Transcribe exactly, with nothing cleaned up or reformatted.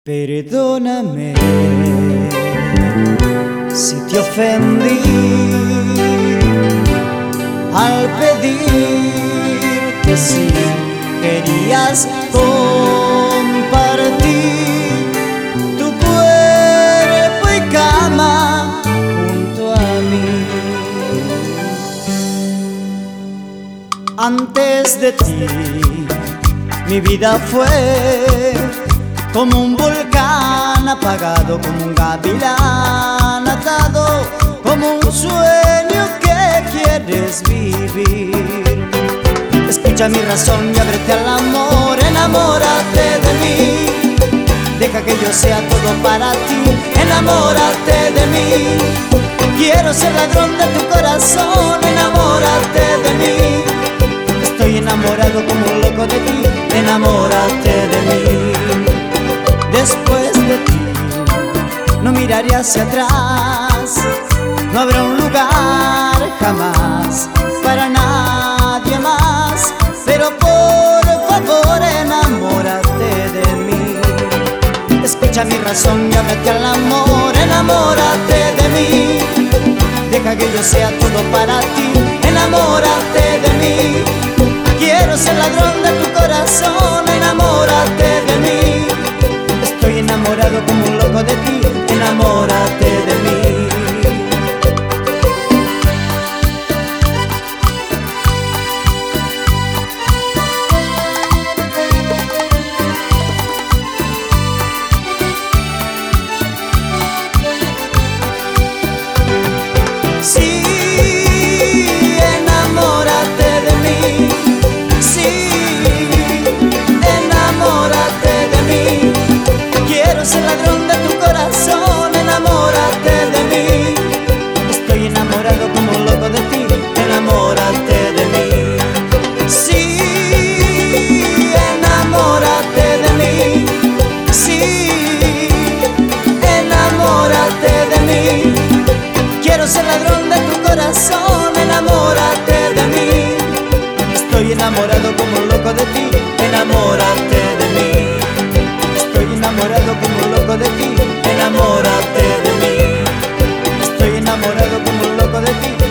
Perdóname si te ofendí al pedirte si querías compartir tu cuerpo y cama junto a mí. Antes de ti mi vida fue como un volcán apagado, como un gavilán atado, como un sueño que quieres vivir. Escucha mi razón y ábrete al amor, enamórate de mí. Deja que yo sea todo para ti, enamórate de mí. Quiero ser ladrón de tu corazón, enamórate de mí. Estoy enamorado como un loco de ti, enamórate de mí. Después de ti no miraré hacia atrás, no habrá un lugar jamás para nadie más, pero por favor enamórate de mí. Escucha mi razón y ábrete al amor, enamórate de mí. Deja que yo sea todo para ti, enamórate de mí. Quiero ser ladrón de tu corazón, enamórate de mí. Estoy enamorado como un loco de ti, enamórate de mí. Sí, enamórate de mí. Sí, enamórate de mí. Quiero ser ladrón de tu corazón, enamórate de mí. Estoy enamorado como un loco de ti, enamórate de mí. Sí, enamórate de mí. Sí, enamórate de mí. Quiero ser ladrón de tu corazón, enamórate de mí. Estoy enamorado como un loco de ti, enamórate de mí. Estoy enamorado como un loco de ti, enamórate de mí. Estoy enamorado como un loco de ti,